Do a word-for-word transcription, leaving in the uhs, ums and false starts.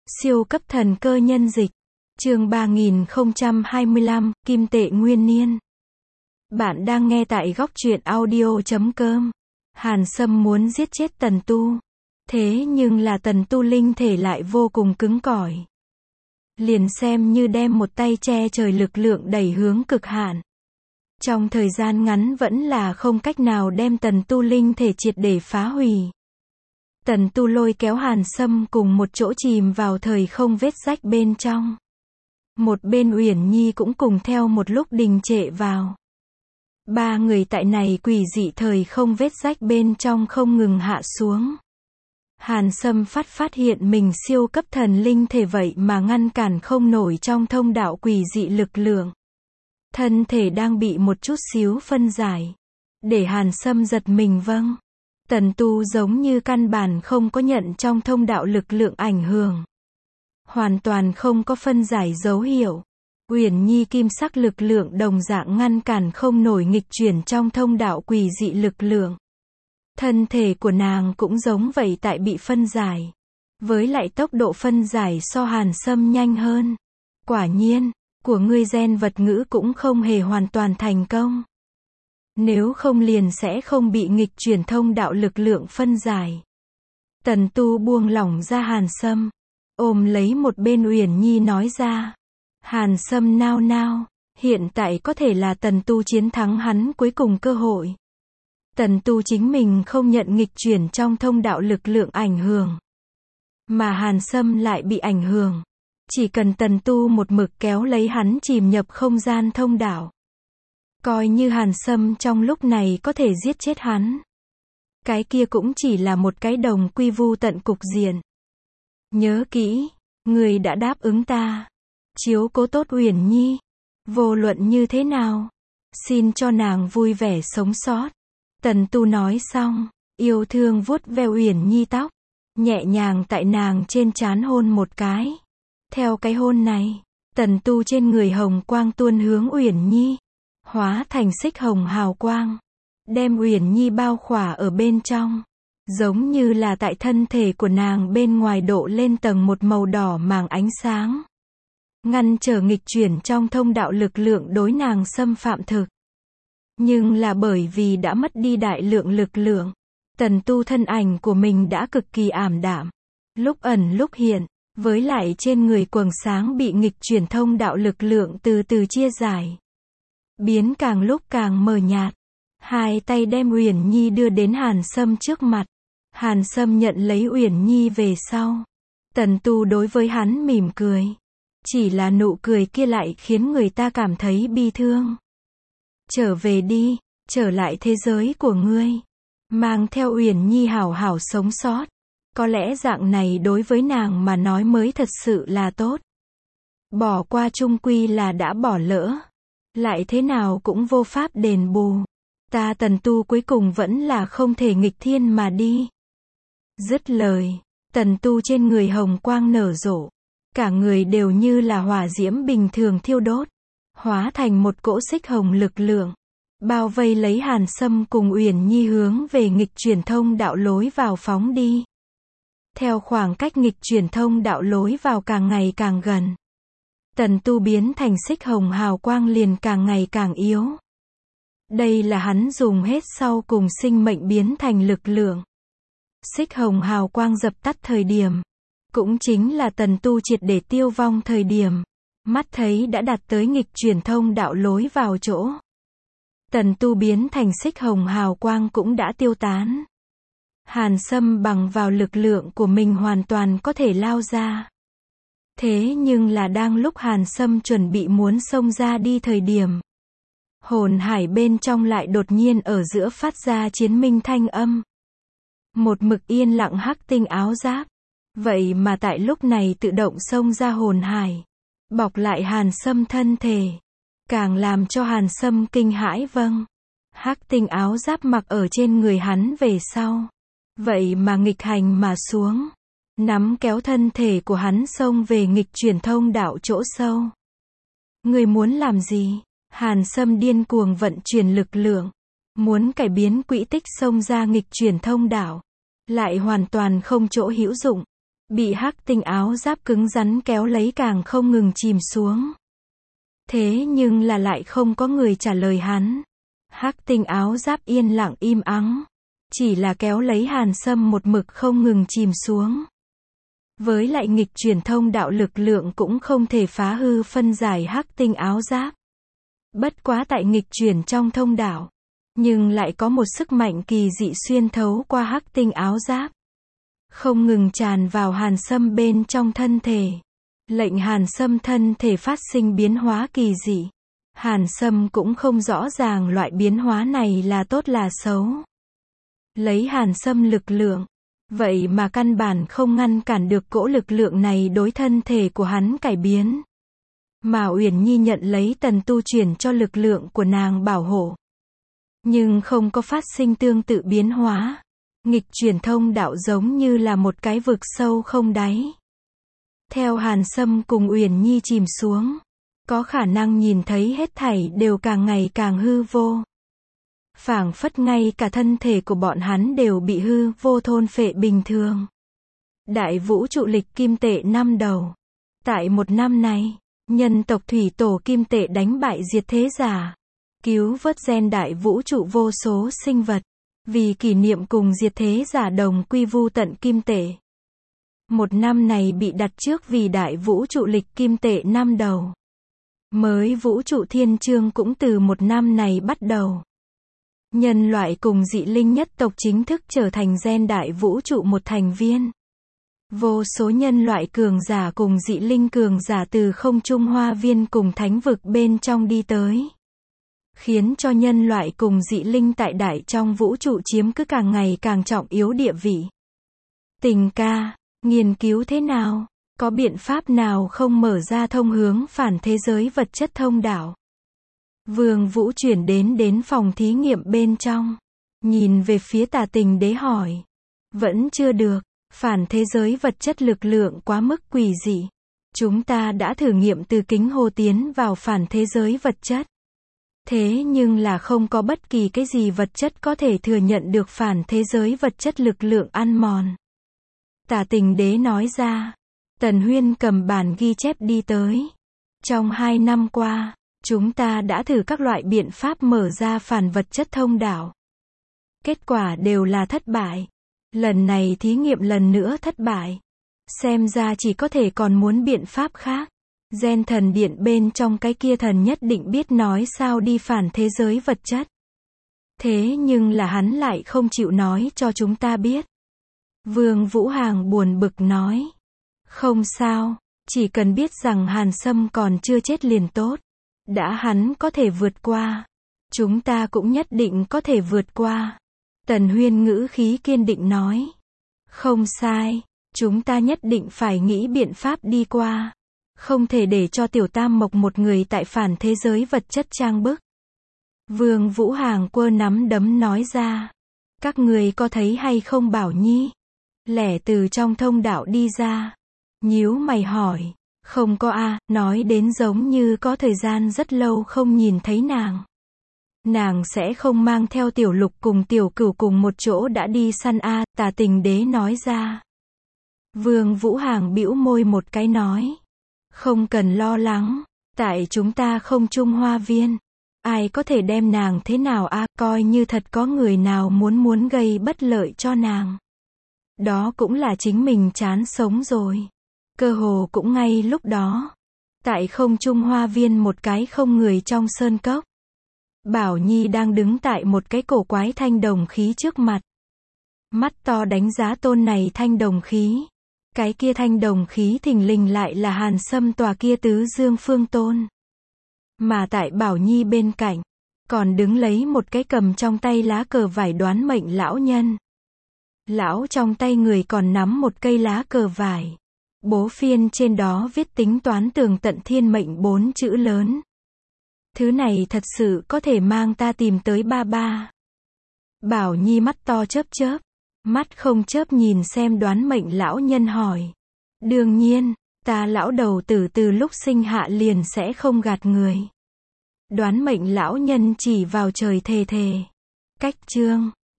Siêu cấp thần cơ nhân dịch. Chương ba nghìn không trăm hai mươi lăm, Kim tệ nguyên niên. Bạn đang nghe tại góc truyện audio chấm com. Hàn Sâm muốn giết chết Tần Tu. Thế nhưng là Tần Tu linh thể lại vô cùng cứng cỏi. Liền xem như đem một tay che trời lực lượng đẩy hướng cực hạn. Trong thời gian ngắn vẫn là không cách nào đem Tần Tu linh thể triệt để phá hủy. Tần Tu lôi kéo Hàn Sâm cùng một chỗ chìm vào thời không vết rách bên trong. Một bên Uyển Nhi cũng cùng theo một lúc đình trệ vào. Ba người tại này quỷ dị thời không vết rách bên trong không ngừng hạ xuống. Hàn Sâm phát phát hiện mình siêu cấp thần linh thể vậy mà ngăn cản không nổi trong thông đạo quỷ dị lực lượng. Thân thể đang bị một chút xíu phân giải. Để Hàn Sâm giật mình vâng. Tần Tu giống như căn bản không có nhận trong thông đạo lực lượng ảnh hưởng. Hoàn toàn không có phân giải dấu hiệu. Uyển Nhi kim sắc lực lượng đồng dạng ngăn cản không nổi nghịch chuyển trong thông đạo quỷ dị lực lượng. Thân thể của nàng cũng giống vậy tại bị phân giải. Với lại tốc độ phân giải so Hàn Sâm nhanh hơn. Quả nhiên, của ngươi gen vật ngữ cũng không hề hoàn toàn thành công. Nếu không liền sẽ không bị nghịch chuyển thông đạo lực lượng phân giải. Tần Tu buông lỏng ra Hàn Sâm. Ôm lấy một bên Uyển Nhi nói ra. Hàn Sâm nao nao. Hiện tại có thể là Tần Tu chiến thắng hắn cuối cùng cơ hội. Tần Tu chính mình không nhận nghịch chuyển trong thông đạo lực lượng ảnh hưởng. Mà Hàn Sâm lại bị ảnh hưởng. Chỉ cần Tần Tu một mực kéo lấy hắn chìm nhập không gian thông đạo. Coi như Hàn Sâm trong lúc này có thể giết chết hắn. Cái kia cũng chỉ là một cái đồng quy vu tận cục diện. Nhớ kỹ, người đã đáp ứng ta. Chiếu cố tốt Uyển Nhi. Vô luận như thế nào. Xin cho nàng vui vẻ sống sót. Tần Tu nói xong, yêu thương vuốt ve Uyển Nhi tóc. Nhẹ nhàng tại nàng trên trán hôn một cái. Theo cái hôn này, Tần Tu trên người hồng quang tuôn hướng Uyển Nhi. Hóa thành xích hồng hào quang. Đem Uyển Nhi bao khỏa ở bên trong. Giống như là tại thân thể của nàng bên ngoài độ lên tầng một màu đỏ màng ánh sáng. Ngăn trở nghịch chuyển trong thông đạo lực lượng đối nàng xâm phạm thực. Nhưng là bởi vì đã mất đi đại lượng lực lượng. Tần Tu thân ảnh của mình đã cực kỳ ảm đạm. Lúc ẩn lúc hiện. Với lại trên người quầng sáng bị nghịch chuyển thông đạo lực lượng từ từ chia giải. Biến càng lúc càng mờ nhạt. Hai tay đem Uyển Nhi đưa đến Hàn Sâm trước mặt. Hàn Sâm nhận lấy Uyển Nhi về sau. Tần Tu đối với hắn mỉm cười. Chỉ là nụ cười kia lại khiến người ta cảm thấy bi thương. Trở về đi, trở lại thế giới của ngươi. Mang theo Uyển Nhi hảo hảo sống sót. Có lẽ dạng này đối với nàng mà nói mới thật sự là tốt. Bỏ qua chung quy là đã bỏ lỡ. Lại thế nào cũng vô pháp đền bù. Ta Tần Tu cuối cùng vẫn là không thể nghịch thiên mà đi. Dứt lời, Tần Tu trên người hồng quang nở rộ. Cả người đều như là hỏa diễm bình thường thiêu đốt. Hóa thành một cỗ xích hồng lực lượng. Bao vây lấy Hàn Sâm cùng Uyển Nhi hướng về nghịch chuyển thông đạo lối vào phóng đi. Theo khoảng cách nghịch chuyển thông đạo lối vào càng ngày càng gần. Tần Tu biến thành xích hồng hào quang liền càng ngày càng yếu. Đây là hắn dùng hết sau cùng sinh mệnh biến thành lực lượng. Xích hồng hào quang dập tắt thời điểm. Cũng chính là Tần Tu triệt để tiêu vong thời điểm. Mắt thấy đã đạt tới nghịch chuyển thông đạo lối vào chỗ. Tần Tu biến thành xích hồng hào quang cũng đã tiêu tán. Hàn Sâm bằng vào lực lượng của mình hoàn toàn có thể lao ra. Thế nhưng là đang lúc Hàn Sâm chuẩn bị muốn xông ra đi thời điểm. Hồn hải bên trong lại đột nhiên ở giữa phát ra chiến minh thanh âm. Một mực yên lặng hắc tinh áo giáp. Vậy mà tại lúc này tự động xông ra hồn hải. Bọc lại Hàn Sâm thân thể. Càng làm cho Hàn Sâm kinh hãi vâng. Hắc tinh áo giáp mặc ở trên người hắn về sau. Vậy mà nghịch hành mà xuống. Nắm kéo thân thể của hắn xông về nghịch chuyển thông đạo chỗ sâu. Người muốn làm gì? Hàn Sâm điên cuồng vận chuyển lực lượng. Muốn cải biến quỹ tích xông ra nghịch chuyển thông đạo. Lại hoàn toàn không chỗ hữu dụng. bị hắc tinh áo giáp cứng rắn kéo lấy càng không ngừng chìm xuống. Thế nhưng là lại không có người trả lời hắn. Hắc tinh áo giáp yên lặng im ắng, chỉ là kéo lấy Hàn Sâm một mực không ngừng chìm xuống. Với lại nghịch chuyển thông đạo lực lượng cũng không thể phá hư phân giải hắc tinh áo giáp. Bất quá tại nghịch chuyển trong thông đạo, nhưng lại có một sức mạnh kỳ dị xuyên thấu qua hắc tinh áo giáp, không ngừng tràn vào Hàn Sâm bên trong thân thể, lệnh Hàn Sâm thân thể phát sinh biến hóa kỳ dị. Hàn Sâm cũng không rõ ràng loại biến hóa này là tốt là xấu. Lấy Hàn Sâm lực lượng, vậy mà căn bản không ngăn cản được cỗ lực lượng này đối thân thể của hắn cải biến. Mà Uyển Nhi nhận lấy Tần Tu chuyển cho lực lượng của nàng bảo hộ, nhưng không có phát sinh tương tự biến hóa. Nghịch chuyển thông đạo giống như là một cái vực sâu không đáy. Theo Hàn Sâm cùng Uyển Nhi chìm xuống, có khả năng nhìn thấy hết thảy đều càng ngày càng hư vô. Phảng phất ngay cả thân thể của bọn hắn đều bị hư vô thôn phệ bình thường. Đại vũ trụ lịch kim tệ năm đầu. Tại một năm này, nhân tộc thủy tổ kim tệ đánh bại diệt thế giả, cứu vớt gen đại vũ trụ vô số sinh vật, vì kỷ niệm cùng diệt thế giả đồng quy vu tận kim tệ. Một năm này bị đặt trước vì đại vũ trụ lịch kim tệ năm đầu. Mới vũ trụ thiên chương cũng từ một năm này bắt đầu. Nhân loại cùng dị linh nhất tộc chính thức trở thành gen đại vũ trụ một thành viên. Vô số nhân loại cường giả cùng dị linh cường giả từ không trung hoa viên cùng thánh vực bên trong đi tới. Khiến cho nhân loại cùng dị linh tại đại trong vũ trụ chiếm cứ càng ngày càng trọng yếu địa vị. Tình ca, nghiên cứu thế nào? Có biện pháp nào không mở ra thông hướng phản thế giới vật chất thông đạo? Vương Vũ chuyển đến đến phòng thí nghiệm bên trong, nhìn về phía Tà Tình Đế hỏi. Vẫn chưa được, phản thế giới vật chất lực lượng quá mức quỷ dị. Chúng ta đã thử nghiệm từ kính hồ tiến vào phản thế giới vật chất. Thế nhưng là không có bất kỳ cái gì vật chất có thể thừa nhận được phản thế giới vật chất lực lượng ăn mòn. Tà Tình Đế nói ra. Tần Huyên cầm bản ghi chép đi tới. Trong hai năm qua, chúng ta đã thử các loại biện pháp mở ra phản vật chất thông đạo. Kết quả đều là thất bại. Lần này thí nghiệm lần nữa thất bại. Xem ra chỉ có thể còn muốn biện pháp khác. Gen thần điện bên trong cái kia thần nhất định biết nói sao đi phản thế giới vật chất. Thế nhưng là hắn lại không chịu nói cho chúng ta biết. Vương Vũ Hàng buồn bực nói. Không sao, chỉ cần biết rằng Hàn Sâm còn chưa chết liền tốt. Đã hắn có thể vượt qua, chúng ta cũng nhất định có thể vượt qua. Tần Huyên ngữ khí kiên định nói. Không sai, chúng ta nhất định phải nghĩ biện pháp đi qua. Không thể để cho Tiểu Tam Mộc một người tại phản thế giới vật chất trang bức. Vương Vũ Hàng quơ nắm đấm nói ra. Các người có thấy hay không Bảo Nhi? Lẻ từ trong thông đạo đi ra. Nhíu mày hỏi. Không có a, nói đến giống như có thời gian rất lâu không nhìn thấy nàng. Nàng sẽ không mang theo Tiểu Lục cùng Tiểu Cửu cùng một chỗ đã đi săn a, Tà Tình Đế nói ra. Vương Vũ Hàng bĩu môi một cái nói. Không cần lo lắng, tại chúng ta không chung hoa viên. Ai có thể đem nàng thế nào a, coi như thật có người nào muốn muốn gây bất lợi cho nàng. Đó cũng là chính mình chán sống rồi. Cơ hồ cũng ngay lúc đó. Tại không trung hoa viên một cái không người trong sơn cốc. Bảo Nhi đang đứng tại một cái cổ quái thanh đồng khí trước mặt. Mắt to đánh giá tôn này thanh đồng khí. Cái kia thanh đồng khí thình lình lại là Hàn Sâm tòa kia tứ dương phương tôn. Mà tại Bảo Nhi bên cạnh, còn đứng lấy một cái cầm trong tay lá cờ vải đoán mệnh lão nhân. Lão trong tay người còn nắm một cây lá cờ vải. Bố phiên trên đó viết tính toán tường tận thiên mệnh bốn chữ lớn. Thứ này thật sự có thể mang ta tìm tới ba ba. Bảo Nhi mắt to chớp chớp. Mắt không chớp nhìn xem đoán mệnh lão nhân hỏi. Đương nhiên, ta lão đầu tử từ lúc sinh hạ liền sẽ không gạt người. Đoán mệnh lão nhân chỉ vào trời thề thề. Cách chương.